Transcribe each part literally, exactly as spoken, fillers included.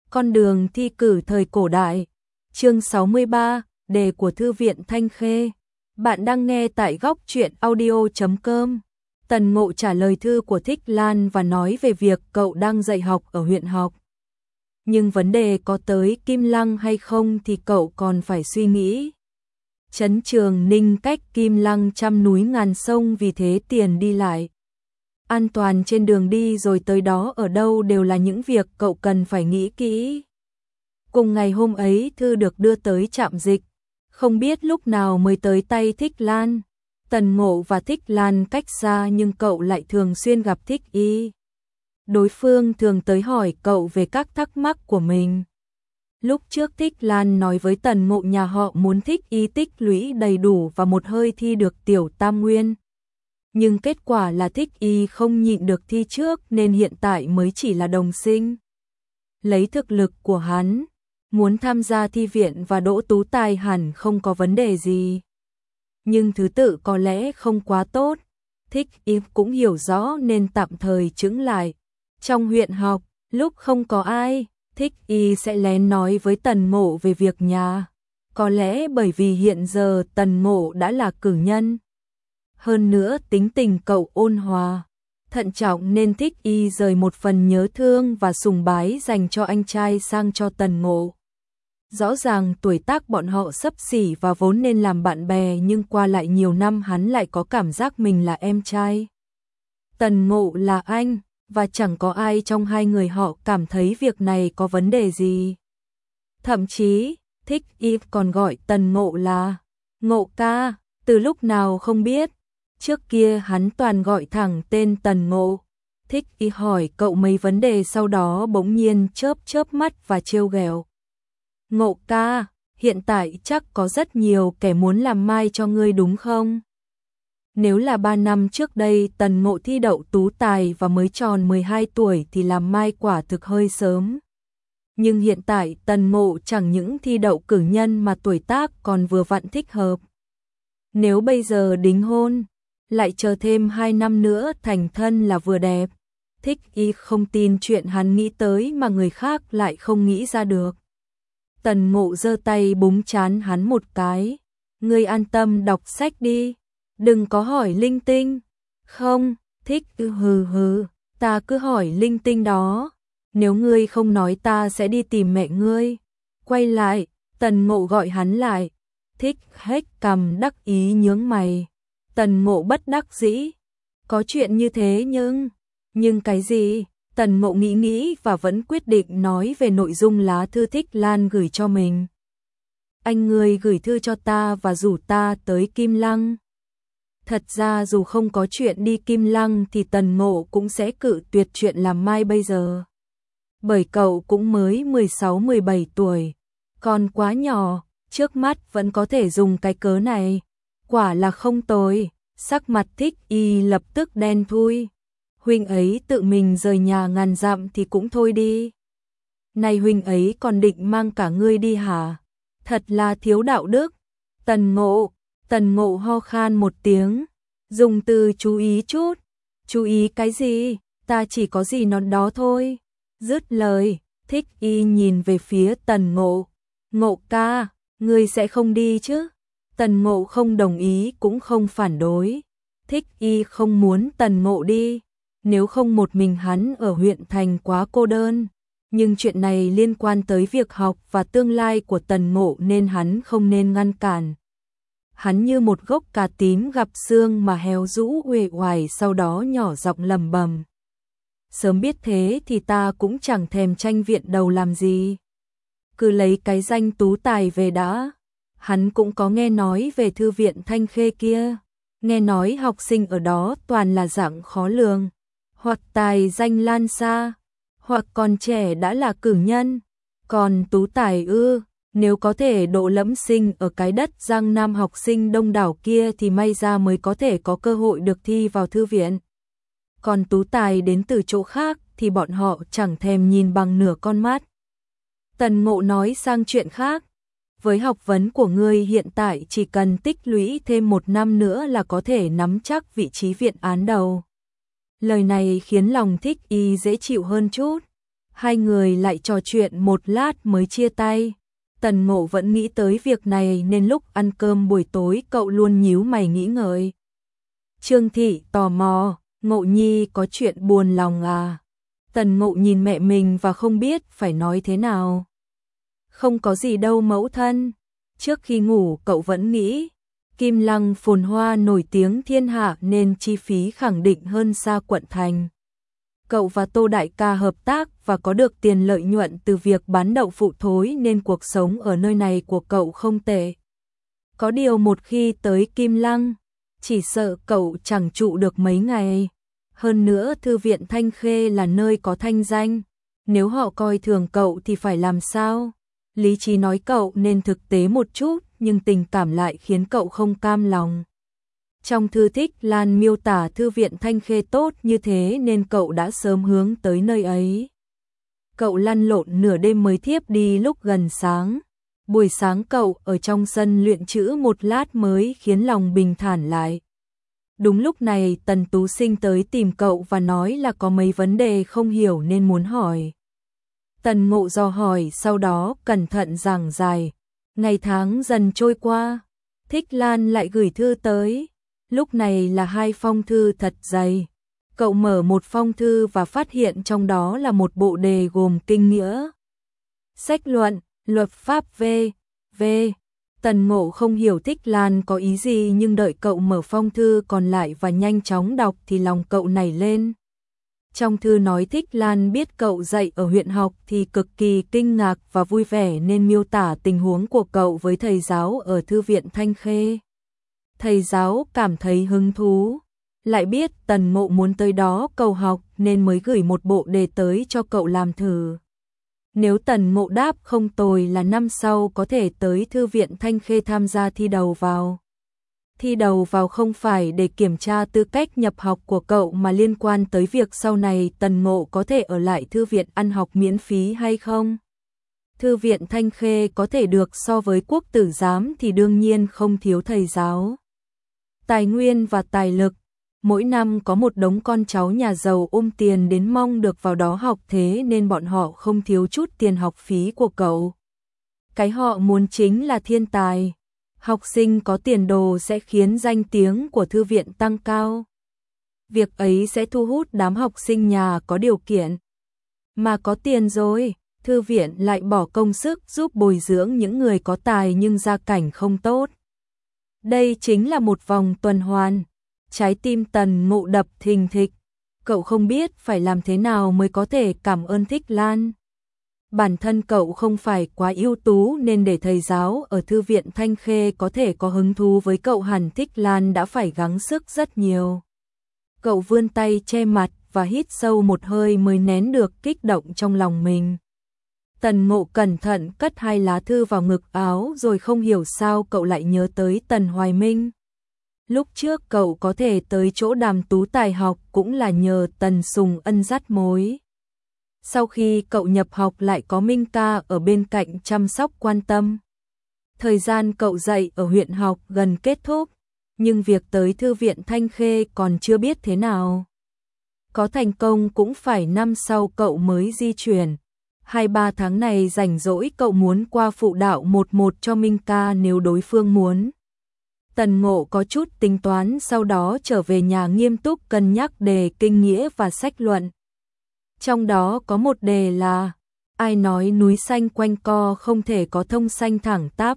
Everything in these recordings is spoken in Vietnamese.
Con đường thi cử thời cổ đại. Chương sáu mươi ba, đề của Thư viện Thanh Khê. Bạn đang nghe tại góc truyện audio chấm com. Tần Ngộ trả lời thư của Thích Lan và nói về việc cậu đang dạy học ở huyện học. Nhưng vấn đề có tới Kim Lăng hay không thì cậu còn phải suy nghĩ. Trấn Trường Ninh cách Kim Lăng trăm núi ngàn sông, vì thế tiền đi lại, an toàn trên đường đi rồi tới đó ở đâu đều là những việc cậu cần phải nghĩ kỹ. Cùng ngày hôm ấy, thư được đưa tới trạm dịch, không biết lúc nào mới tới tay Thích Lan. Tần Ngộ và Thích Lan cách xa nhưng cậu lại thường xuyên gặp Thích Y. Đối phương thường tới hỏi cậu về các thắc mắc của mình. Lúc trước Thích Lan nói với Tần Ngộ nhà họ muốn Thích Y tích lũy đầy đủ và một hơi thi được tiểu tam nguyên. Nhưng kết quả là Thích Y không nhịn được thi trước nên hiện tại mới chỉ là đồng sinh. Lấy thực lực của hắn, muốn tham gia thi viện và đỗ tú tài hẳn không có vấn đề gì. Nhưng thứ tự có lẽ không quá tốt. Thích Y cũng hiểu rõ nên tạm thời chững lại. Trong huyện học, lúc không có ai, Thích Y sẽ lén nói với Tần Ngộ về việc nhà. Có lẽ bởi vì hiện giờ Tần Ngộ đã là cử nhân. Hơn nữa tính tình cậu ôn hòa, thận trọng nên Thích Y rời một phần nhớ thương và sùng bái dành cho anh trai sang cho Tần Ngộ. Rõ ràng tuổi tác bọn họ xấp xỉ và vốn nên làm bạn bè, nhưng qua lại nhiều năm hắn lại có cảm giác mình là em trai. Tần Ngộ là anh, và chẳng có ai trong hai người họ cảm thấy việc này có vấn đề gì. Thậm chí, Thích Y còn gọi Tần Ngộ là Ngộ ca, từ lúc nào không biết. Trước kia hắn toàn gọi thẳng tên Tần Ngộ. Thích Y hỏi cậu mấy vấn đề sau đó bỗng nhiên chớp chớp mắt và trêu ghẹo. Ngộ ca, hiện tại chắc có rất nhiều kẻ muốn làm mai cho ngươi đúng không? Nếu là ba năm trước đây Tần Ngộ thi đậu tú tài và mới tròn mười hai tuổi thì làm mai quả thực hơi sớm. Nhưng hiện tại Tần Ngộ chẳng những thi đậu cử nhân mà tuổi tác còn vừa vặn thích hợp. Nếu bây giờ đính hôn, lại chờ thêm hai năm nữa thành thân là vừa đẹp. Thích Y không tin chuyện hắn nghĩ tới mà người khác lại không nghĩ ra được. Tần Ngộ giơ tay búng trán hắn một cái. Ngươi an tâm đọc sách đi, đừng có hỏi linh tinh. Không, Thích Y hừ hừ, ta cứ hỏi linh tinh đó. Nếu ngươi không nói ta sẽ đi tìm mẹ ngươi. Quay lại, Tần Ngộ gọi hắn lại. Thích hết cằm đắc ý nhướng mày. Tần Ngộ bất đắc dĩ. Có chuyện như thế nhưng... Nhưng cái gì? Tần Ngộ nghĩ nghĩ và vẫn quyết định nói về nội dung lá thư Thích Lan gửi cho mình. Anh ngươi gửi thư cho ta và rủ ta tới Kim Lăng. Thật ra dù không có chuyện đi Kim Lăng thì Tần Ngộ cũng sẽ cự tuyệt chuyện làm mai bây giờ. Bởi cậu cũng mới mười sáu mười bảy tuổi, còn quá nhỏ, trước mắt vẫn có thể dùng cái cớ này. Quả là không tồi. Sắc mặt Thích Y lập tức đen thui. Huynh ấy tự mình rời nhà ngàn dặm thì cũng thôi đi. Này huynh ấy còn định mang cả ngươi đi hả? Thật là thiếu đạo đức. Tần Ngộ, Tần Ngộ ho khan một tiếng, dùng từ chú ý chút. Chú ý cái gì? Ta chỉ có gì nó đó thôi. Dứt lời, Thích Y nhìn về phía Tần Ngộ. Ngộ ca, ngươi sẽ không đi chứ? Tần Ngộ không đồng ý cũng không phản đối. Thích Y không muốn Tần Ngộ đi, nếu không một mình hắn ở huyện thành quá cô đơn. Nhưng chuyện này liên quan tới việc học và tương lai của Tần Ngộ nên hắn không nên ngăn cản. Hắn như một gốc cà tím gặp sương mà héo rũ uể oải, sau đó nhỏ giọng lẩm bẩm. Sớm biết thế thì ta cũng chẳng thèm tranh viện đầu làm gì. Cứ lấy cái danh tú tài về đã. Hắn cũng có nghe nói về thư viện Thanh Khê kia. Nghe nói học sinh ở đó toàn là dạng khó lường, hoặc tài danh lan xa, hoặc còn trẻ đã là cử nhân. Còn tú tài ư, nếu có thể độ lẫm sinh ở cái đất Giang Nam học sinh đông đảo kia thì may ra mới có thể có cơ hội được thi vào thư viện. Còn tú tài đến từ chỗ khác thì bọn họ chẳng thèm nhìn bằng nửa con mắt. Tần Ngộ nói sang chuyện khác. Với học vấn của ngươi hiện tại chỉ cần tích lũy thêm một năm nữa là có thể nắm chắc vị trí viện án đầu. Lời này khiến lòng Thích Y dễ chịu hơn chút. Hai người lại trò chuyện một lát mới chia tay. Tần Ngộ vẫn nghĩ tới việc này nên lúc ăn cơm buổi tối cậu luôn nhíu mày nghĩ ngợi. Trương Thị tò mò, Ngộ Nhi có chuyện buồn lòng à? Tần Ngộ nhìn mẹ mình và không biết phải nói thế nào. Không có gì đâu mẫu thân. Trước khi ngủ cậu vẫn nghĩ, Kim Lăng phồn hoa nổi tiếng thiên hạ nên chi phí khẳng định hơn xa quận thành. Cậu và Tô Đại ca hợp tác và có được tiền lợi nhuận từ việc bán đậu phụ thối nên cuộc sống ở nơi này của cậu không tệ. Có điều một khi tới Kim Lăng, chỉ sợ cậu chẳng trụ được mấy ngày. Hơn nữa Thư viện Thanh Khê là nơi có thanh danh, nếu họ coi thường cậu thì phải làm sao? Lý trí nói cậu nên thực tế một chút, nhưng tình cảm lại khiến cậu không cam lòng. Trong thư Thích Lan miêu tả Thư viện Thanh Khê tốt như thế nên cậu đã sớm hướng tới nơi ấy. Cậu lăn lộn nửa đêm mới thiếp đi lúc gần sáng. Buổi sáng cậu ở trong sân luyện chữ một lát mới khiến lòng bình thản lại. Đúng lúc này Tần Tú Sinh tới tìm cậu và nói là có mấy vấn đề không hiểu nên muốn hỏi. Tần Ngộ dò hỏi sau đó cẩn thận giảng giải. Ngày tháng dần trôi qua, Thích Lan lại gửi thư tới. Lúc này là hai phong thư thật dày. Cậu mở một phong thư và phát hiện trong đó là một bộ đề gồm kinh nghĩa, sách luận, luật pháp v. v. Tần Ngộ không hiểu Thích Lan có ý gì nhưng đợi cậu mở phong thư còn lại và nhanh chóng đọc thì lòng cậu nảy lên. Trong thư nói Thích Lan biết cậu dạy ở huyện học thì cực kỳ kinh ngạc và vui vẻ nên miêu tả tình huống của cậu với thầy giáo ở Thư viện Thanh Khê. Thầy giáo cảm thấy hứng thú, lại biết Tần Ngộ muốn tới đó cầu học nên mới gửi một bộ đề tới cho cậu làm thử. Nếu Tần Ngộ đáp không tồi là năm sau có thể tới Thư viện Thanh Khê tham gia thi đầu vào. Thi đầu vào không phải để kiểm tra tư cách nhập học của cậu mà liên quan tới việc sau này Tần Ngộ có thể ở lại thư viện ăn học miễn phí hay không. Thư viện Thanh Khê có thể được so với quốc tử giám thì đương nhiên không thiếu thầy giáo, tài nguyên và tài lực. Mỗi năm có một đống con cháu nhà giàu ôm tiền đến mong được vào đó học, thế nên bọn họ không thiếu chút tiền học phí của cậu. Cái họ muốn chính là thiên tài. Học sinh có tiền đồ sẽ khiến danh tiếng của thư viện tăng cao. Việc ấy sẽ thu hút đám học sinh nhà có điều kiện. Mà có tiền rồi, thư viện lại bỏ công sức giúp bồi dưỡng những người có tài nhưng gia cảnh không tốt. Đây chính là một vòng tuần hoàn. Trái tim Tần Ngộ đập thình thịch. Cậu không biết phải làm thế nào mới có thể cảm ơn Thích Lan. Bản thân cậu không phải quá ưu tú nên để thầy giáo ở Thư viện Thanh Khê có thể có hứng thú với cậu hẳn Thích Lan đã phải gắng sức rất nhiều. Cậu vươn tay che mặt và hít sâu một hơi mới nén được kích động trong lòng mình. Tần Ngộ cẩn thận cất hai lá thư vào ngực áo rồi không hiểu sao cậu lại nhớ tới Tần Hoài Minh. Lúc trước cậu có thể tới chỗ Đàm Tú Tài học cũng là nhờ Tần Sùng Ân dắt mối. Sau khi cậu nhập học lại có Minh ca ở bên cạnh chăm sóc quan tâm. Thời gian cậu dạy ở huyện học gần kết thúc, nhưng việc tới Thư viện Thanh Khê còn chưa biết thế nào. Có thành công cũng phải năm sau cậu mới di chuyển. Hai ba tháng này rảnh rỗi cậu muốn qua phụ đạo một một cho Minh ca nếu đối phương muốn. Tần Ngộ có chút tính toán sau đó trở về nhà nghiêm túc cân nhắc đề kinh nghĩa và sách luận. Trong đó có một đề là ai nói núi xanh quanh co không thể có thông xanh thẳng tắp.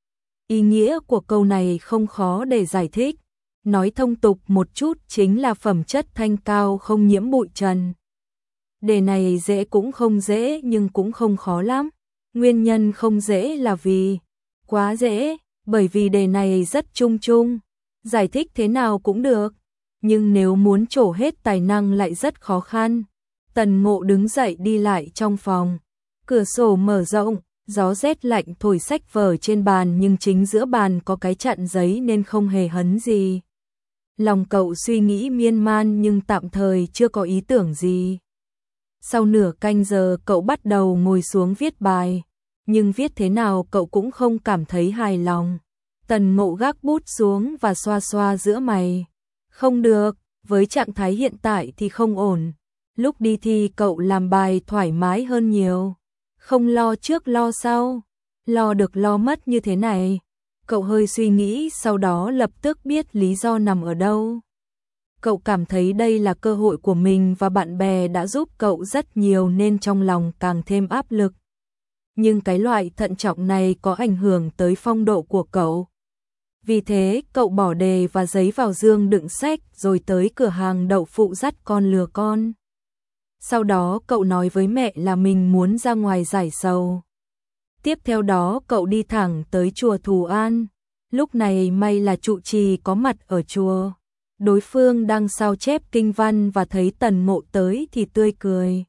Ý nghĩa của câu này không khó để giải thích. Nói thông tục một chút chính là phẩm chất thanh cao không nhiễm bụi trần. Đề này dễ cũng không dễ nhưng cũng không khó lắm. Nguyên nhân không dễ là vì quá dễ, bởi vì đề này rất chung chung, giải thích thế nào cũng được, nhưng nếu muốn trổ hết tài năng lại rất khó khăn. Tần Ngộ đứng dậy đi lại trong phòng, cửa sổ mở rộng, gió rét lạnh thổi sách vở trên bàn nhưng chính giữa bàn có cái chặn giấy nên không hề hấn gì. Lòng cậu suy nghĩ miên man nhưng tạm thời chưa có ý tưởng gì. Sau nửa canh giờ cậu bắt đầu ngồi xuống viết bài, nhưng viết thế nào cậu cũng không cảm thấy hài lòng. Tần Ngộ gác bút xuống và xoa xoa giữa mày. Không được, với trạng thái hiện tại thì không ổn. Lúc đi thi cậu làm bài thoải mái hơn nhiều, không lo trước lo sau, lo được lo mất như thế này. Cậu hơi suy nghĩ, sau đó lập tức biết lý do nằm ở đâu. Cậu cảm thấy đây là cơ hội của mình và bạn bè đã giúp cậu rất nhiều nên trong lòng càng thêm áp lực. Nhưng cái loại thận trọng này có ảnh hưởng tới phong độ của cậu. Vì thế, cậu bỏ đề và giấy vào dương đựng sách rồi tới cửa hàng đậu phụ dắt con lừa con. Sau đó cậu nói với mẹ là mình muốn ra ngoài giải sầu. Tiếp theo đó cậu đi thẳng tới chùa Thù An. Lúc này may là trụ trì có mặt ở chùa. Đối phương đang sao chép kinh văn và thấy Tần Ngộ tới thì tươi cười.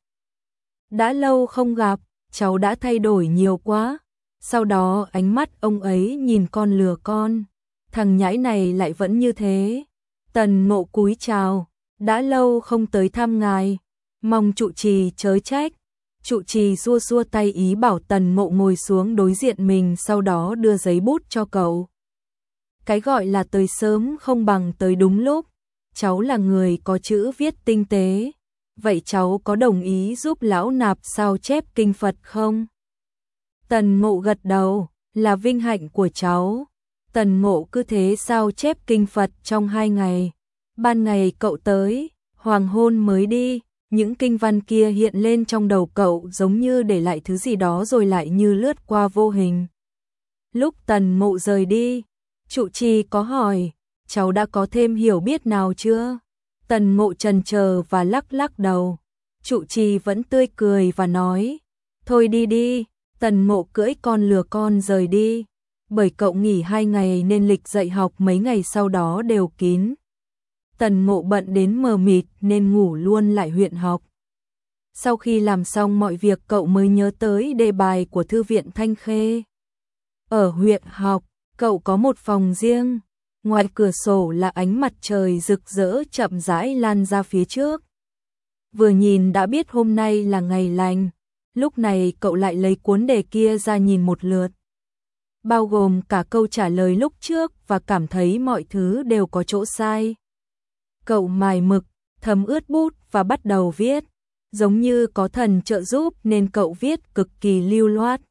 Đã lâu không gặp, cháu đã thay đổi nhiều quá. Sau đó ánh mắt ông ấy nhìn con lừa con. Thằng nhãi này lại vẫn như thế. Tần Ngộ cúi chào, đã lâu không tới thăm ngài, mong trụ trì chớ trách. Trụ trì xua xua tay ý bảo Tần Ngộ ngồi xuống đối diện mình, sau đó đưa giấy bút cho cậu. Cái gọi là tới sớm không bằng tới đúng lúc. Cháu là người có chữ viết tinh tế, vậy cháu có đồng ý giúp lão nạp sao chép kinh Phật không? Tần Ngộ gật đầu, là vinh hạnh của cháu. Tần Ngộ cứ thế sao chép kinh Phật trong hai ngày. Ban ngày cậu tới, hoàng hôn mới đi. Những kinh văn kia hiện lên trong đầu cậu giống như để lại thứ gì đó rồi lại như lướt qua vô hình. Lúc Tần Ngộ rời đi, trụ trì có hỏi, cháu đã có thêm hiểu biết nào chưa? Tần Ngộ chần chờ và lắc lắc đầu. Trụ trì vẫn tươi cười và nói, thôi đi đi. Tần Ngộ cưỡi con lừa con rời đi. Bởi cậu nghỉ hai ngày nên lịch dạy học mấy ngày sau đó đều kín. Tần Ngộ bận đến mờ mịt nên ngủ luôn lại huyện học. Sau khi làm xong mọi việc cậu mới nhớ tới đề bài của thư viện Thanh Khê. Ở huyện học, cậu có một phòng riêng. Ngoài cửa sổ là ánh mặt trời rực rỡ chậm rãi lan ra phía trước. Vừa nhìn đã biết hôm nay là ngày lành. Lúc này cậu lại lấy cuốn đề kia ra nhìn một lượt. Bao gồm cả câu trả lời lúc trước và cảm thấy mọi thứ đều có chỗ sai. Cậu mài mực, thấm ướt bút và bắt đầu viết. Giống như có thần trợ giúp nên cậu viết cực kỳ lưu loát.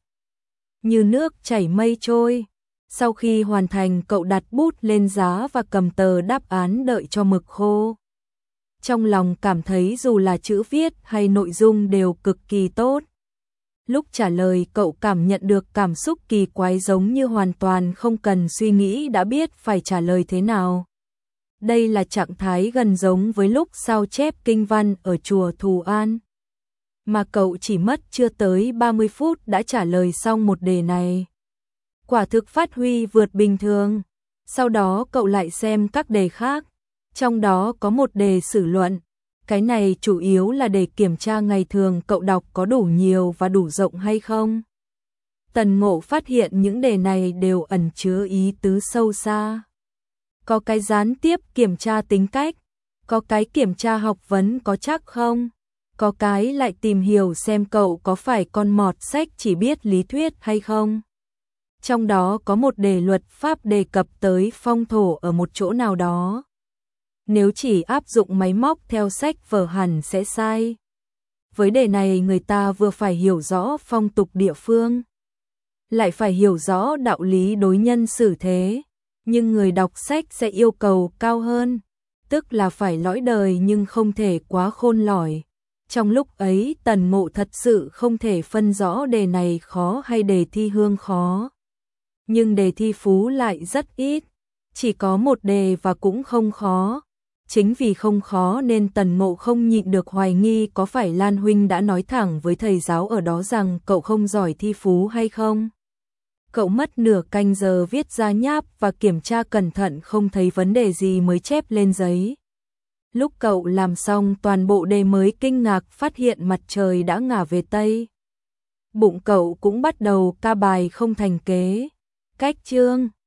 Như nước chảy mây trôi. Sau khi hoàn thành cậu đặt bút lên giá và cầm tờ đáp án đợi cho mực khô. Trong lòng cảm thấy dù là chữ viết hay nội dung đều cực kỳ tốt. Lúc trả lời cậu cảm nhận được cảm xúc kỳ quái giống như hoàn toàn không cần suy nghĩ đã biết phải trả lời thế nào. Đây là trạng thái gần giống với lúc sao chép kinh văn ở chùa Thù An. Mà cậu chỉ mất chưa tới ba mươi phút đã trả lời xong một đề này. Quả thực phát huy vượt bình thường. Sau đó cậu lại xem các đề khác. Trong đó có một đề sử luận. Cái này chủ yếu là để kiểm tra ngày thường cậu đọc có đủ nhiều và đủ rộng hay không. Tần Ngộ phát hiện những đề này đều ẩn chứa ý tứ sâu xa. Có cái gián tiếp kiểm tra tính cách, có cái kiểm tra học vấn có chắc không, có cái lại tìm hiểu xem cậu có phải con mọt sách chỉ biết lý thuyết hay không. Trong đó có một đề luật pháp đề cập tới phong thổ ở một chỗ nào đó. Nếu chỉ áp dụng máy móc theo sách vở hẳn sẽ sai. Với đề này người ta vừa phải hiểu rõ phong tục địa phương, lại phải hiểu rõ đạo lý đối nhân xử thế. Nhưng người đọc sách sẽ yêu cầu cao hơn, tức là phải lõi đời nhưng không thể quá khôn lỏi. Trong lúc ấy Tần Ngộ thật sự không thể phân rõ đề này khó hay đề thi hương khó. Nhưng đề thi phú lại rất ít, chỉ có một đề và cũng không khó. Chính vì không khó nên Tần Ngộ không nhịn được hoài nghi có phải Lan huynh đã nói thẳng với thầy giáo ở đó rằng cậu không giỏi thi phú hay không. Cậu mất nửa canh giờ viết ra nháp và kiểm tra cẩn thận không thấy vấn đề gì mới chép lên giấy. Lúc cậu làm xong toàn bộ đề mới kinh ngạc phát hiện mặt trời đã ngả về Tây. Bụng cậu cũng bắt đầu ca bài không thành kế. Cách chương